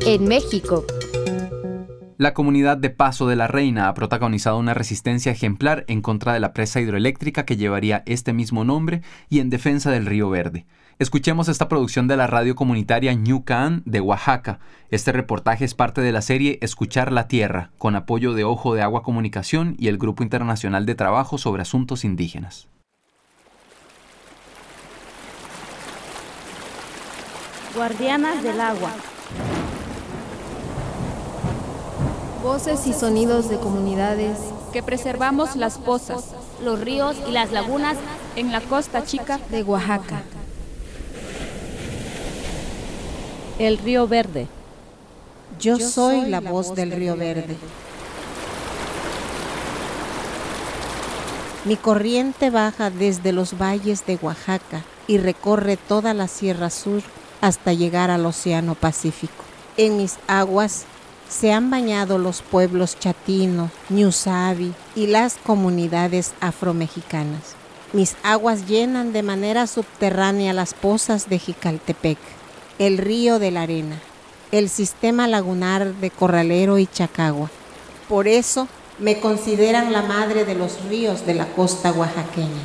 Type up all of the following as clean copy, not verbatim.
en México. La comunidad de Paso de la Reina ha protagonizado una resistencia ejemplar en contra de la presa hidroeléctrica que llevaría este mismo nombre y en defensa del Río Verde. Escuchemos esta producción de la radio comunitaria Ñucaan de Oaxaca. Este reportaje es parte de la serie Escuchar la Tierra, con apoyo de Ojo de Agua Comunicación y el Grupo Internacional de Trabajo sobre Asuntos Indígenas. Guardianas del agua. Voces y sonidos de comunidades Que preservamos las pozas, los ríos y las lagunas en la Costa Chica de Oaxaca. El Río Verde. Yo soy la voz del Río Verde. Mi corriente baja desde los valles de Oaxaca y recorre toda la Sierra Sur hasta llegar al Océano Pacífico. En mis aguas se han bañado los pueblos Chatino, Ñusabi y las comunidades afromexicanas. Mis aguas llenan de manera subterránea las pozas de Jicaltepec, el río de la Arena, el sistema lagunar de Corralero y Chacagua. Por eso me consideran la madre de los ríos de la costa oaxaqueña.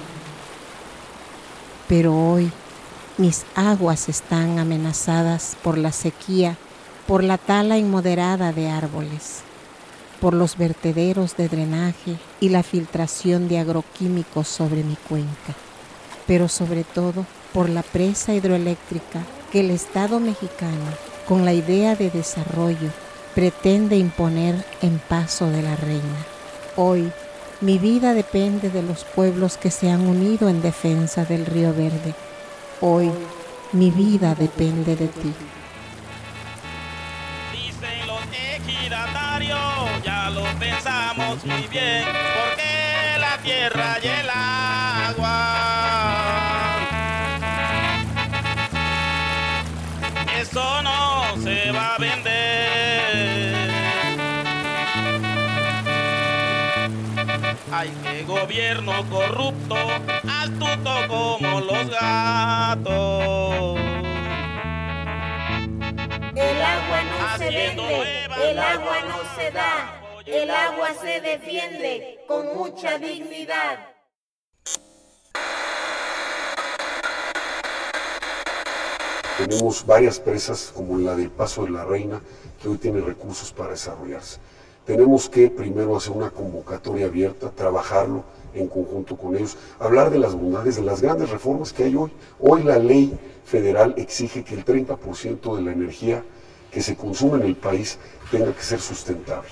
Pero hoy mis aguas están amenazadas por la sequía, por la tala inmoderada de árboles, por los vertederos de drenaje y la filtración de agroquímicos sobre mi cuenca, pero sobre todo por la presa hidroeléctrica que el Estado mexicano, con la idea de desarrollo, pretende imponer en Paso de la Reina. Hoy, mi vida depende de los pueblos que se han unido en defensa del Río Verde. Hoy, mi vida depende de ti. Dicen los ejidatarios, ya lo pensamos muy bien, porque la tierra y el agua, eso no se va a vender. Ay, qué gobierno corrupto, astuto como los gatos. El agua no se vende, el agua no se da, el agua se defiende con mucha dignidad. Tenemos varias presas como la del Paso de la Reina que hoy tiene recursos para desarrollarse. Tenemos que primero hacer una convocatoria abierta, trabajarlo en conjunto con ellos, hablar de las bondades, de las grandes reformas que hay hoy. Hoy la ley federal exige que el 30% de la energía que se consume en el país tenga que ser sustentable.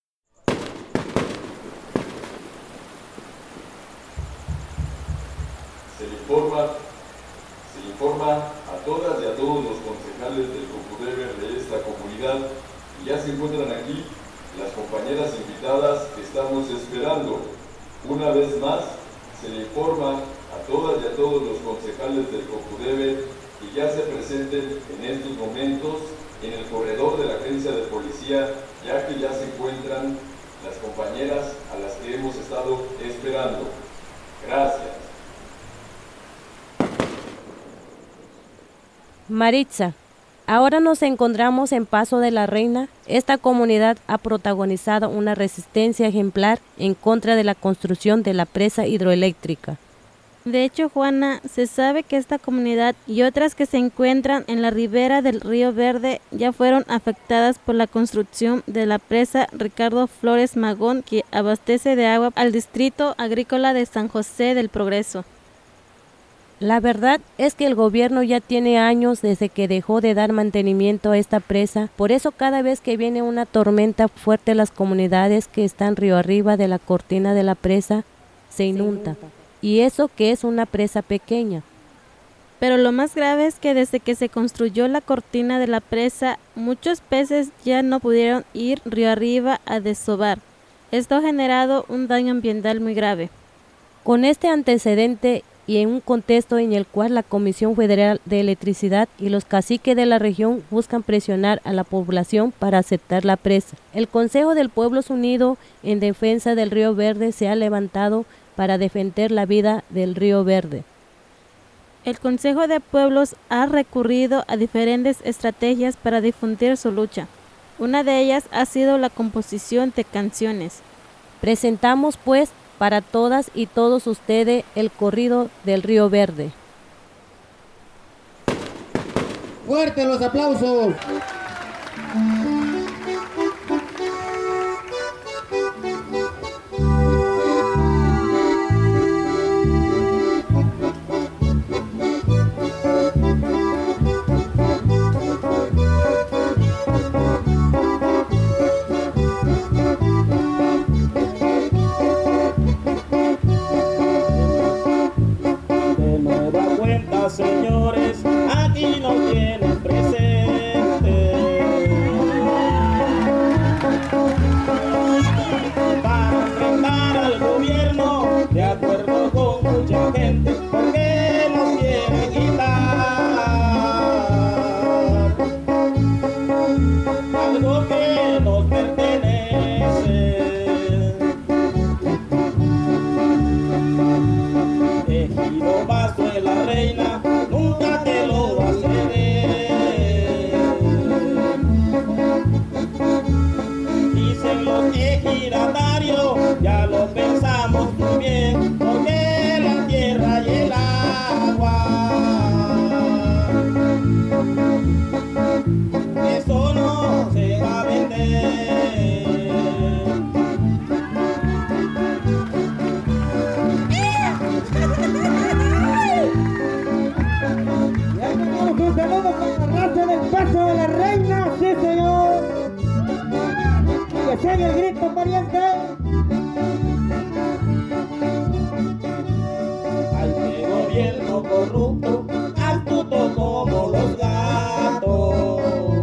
Se le informa a todas y a todos los concejales del CONFUDEVER de esta comunidad y ya se encuentran aquí las compañeras invitadas que estamos esperando. Una vez más, se le informa a todas y a todos los concejales del CONFUDEVER que ya se presenten en estos momentos en el corredor de la agencia de policía, ya que ya se encuentran las compañeras a las que hemos estado esperando. Gracias. Maritza, ahora nos encontramos en Paso de la Reina. Esta comunidad ha protagonizado una resistencia ejemplar en contra de la construcción de la presa hidroeléctrica. De hecho, Juana, se sabe que esta comunidad y otras que se encuentran en la ribera del Río Verde ya fueron afectadas por la construcción de la presa Ricardo Flores Magón, que abastece de agua al distrito agrícola de San José del Progreso. La verdad es que el gobierno ya tiene años desde que dejó de dar mantenimiento a esta presa. Por eso cada vez que viene una tormenta fuerte, las comunidades que están río arriba de la cortina de la presa se inundan. Y eso que es una presa pequeña. Pero lo más grave es que desde que se construyó la cortina de la presa, muchos peces ya no pudieron ir río arriba a desovar. Esto ha generado un daño ambiental muy grave. Con este antecedente y en un contexto en el cual la Comisión Federal de Electricidad y los caciques de la región buscan presionar a la población para aceptar la presa, el Consejo del Pueblos Unidos en Defensa del Río Verde se ha levantado para defender la vida del Río Verde. El Consejo de Pueblos ha recurrido a diferentes estrategias para difundir su lucha. Una de ellas ha sido la composición de canciones. Presentamos pues para todas y todos ustedes el corrido del Río Verde. ¡Fuertes los aplausos! Señores, aquí nos tienen presentes para enfrentar al gobierno, de acuerdo con mucha gente, porque nos quieren quitar algo que nos pertenece. Ejido Paso de la Reina nunca te lo va a ceder. Dicen los ejidatarios, ya lo pensamos muy bien, porque la tierra y el agua, eso no se va a vender. Un saludo con la raza del Paso de la Reina, sí señor. Que se oiga el grito, pariente. Ay, qué gobierno corrupto, astuto como los gatos,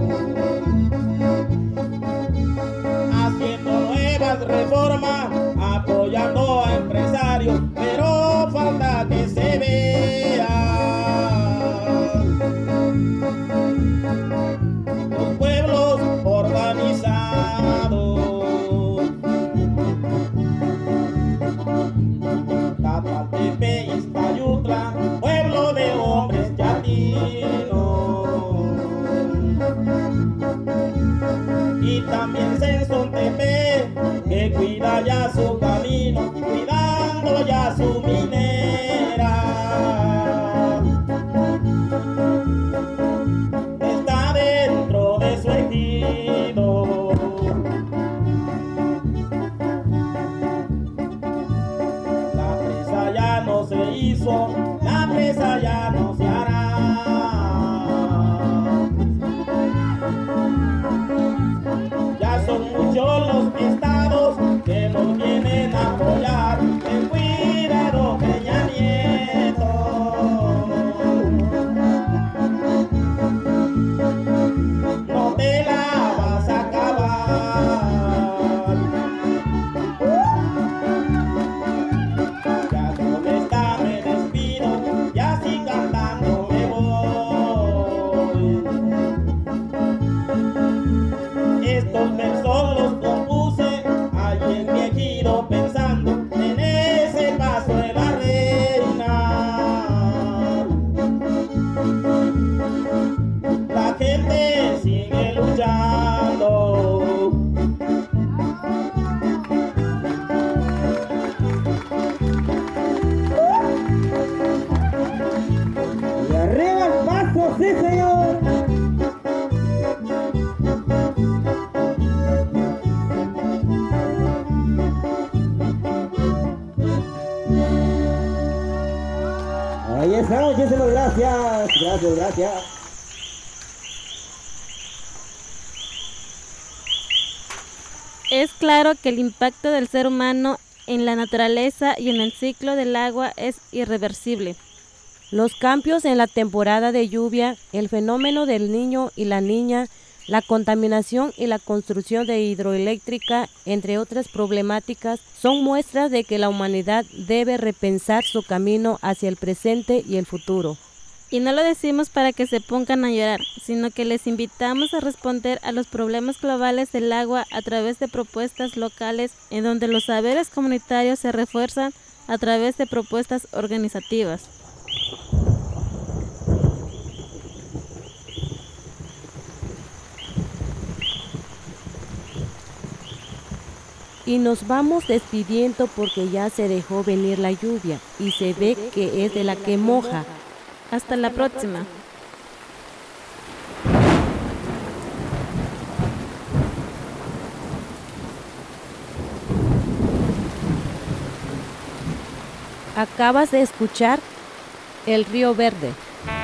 haciendo nuevas reformas, apoyando a empresarios, pero falta que se vea. Los pueblos organizados, Tapatepe, Iztayutla, pueblo de hombres llatinos, y también Sensontepe, que cuida ya su camino, cuidando ya su minera. Está dentro de su ejido. La presa ya no se hizo, la presa ya no se hará. Ya son muchos los estados que nos vienen a apoyar. Ten cuidado, Peña Nieto. No te la vas a acabar. Ya con esta me despido, y así cantando me voy. Estos versos los compuse allí en mi ejido, pensando en ese paso de la reina. La gente sigue luchando. Y arriba el Paso, sí señor. Ahí estamos, muchísimas gracias. Gracias. Es claro que el impacto del ser humano en la naturaleza y en el ciclo del agua es irreversible. Los cambios en la temporada de lluvia, el fenómeno del niño y la niña, la contaminación y la construcción de hidroeléctrica, entre otras problemáticas, son muestras de que la humanidad debe repensar su camino hacia el presente y el futuro. Y no lo decimos para que se pongan a llorar, sino que les invitamos a responder a los problemas globales del agua a través de propuestas locales en donde los saberes comunitarios se refuerzan a través de propuestas organizativas. Y nos vamos despidiendo porque ya se dejó venir la lluvia y se ve que es de la que moja. Hasta la próxima. Acabas de escuchar El Río Verde.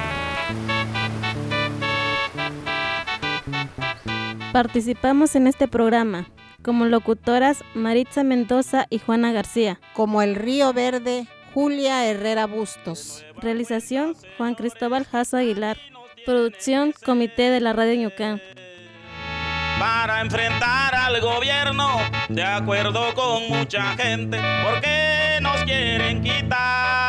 Participamos en este programa como locutoras Maritza Mendoza y Juana García. Como El Río Verde, Julia Herrera Bustos. Realización, Juan Cristóbal Jasso Aguilar. Producción, Comité de la Radio Ñucán. Para enfrentar al gobierno, de acuerdo con mucha gente, porque nos quieren quitar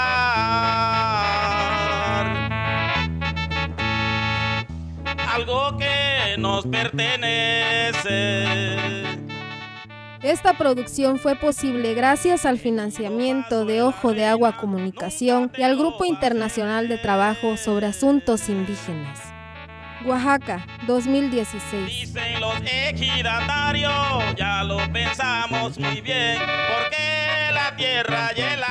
algo que nos pertenece. Esta producción fue posible gracias al financiamiento de Ojo de Agua Comunicación y al Grupo Internacional de Trabajo sobre Asuntos Indígenas. Oaxaca, 2016. Dicen los ejidatarios, ya lo pensamos muy bien, porque la tierra y el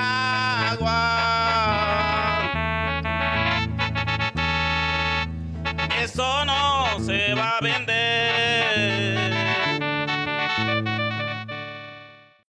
agua, eso no se va a vender.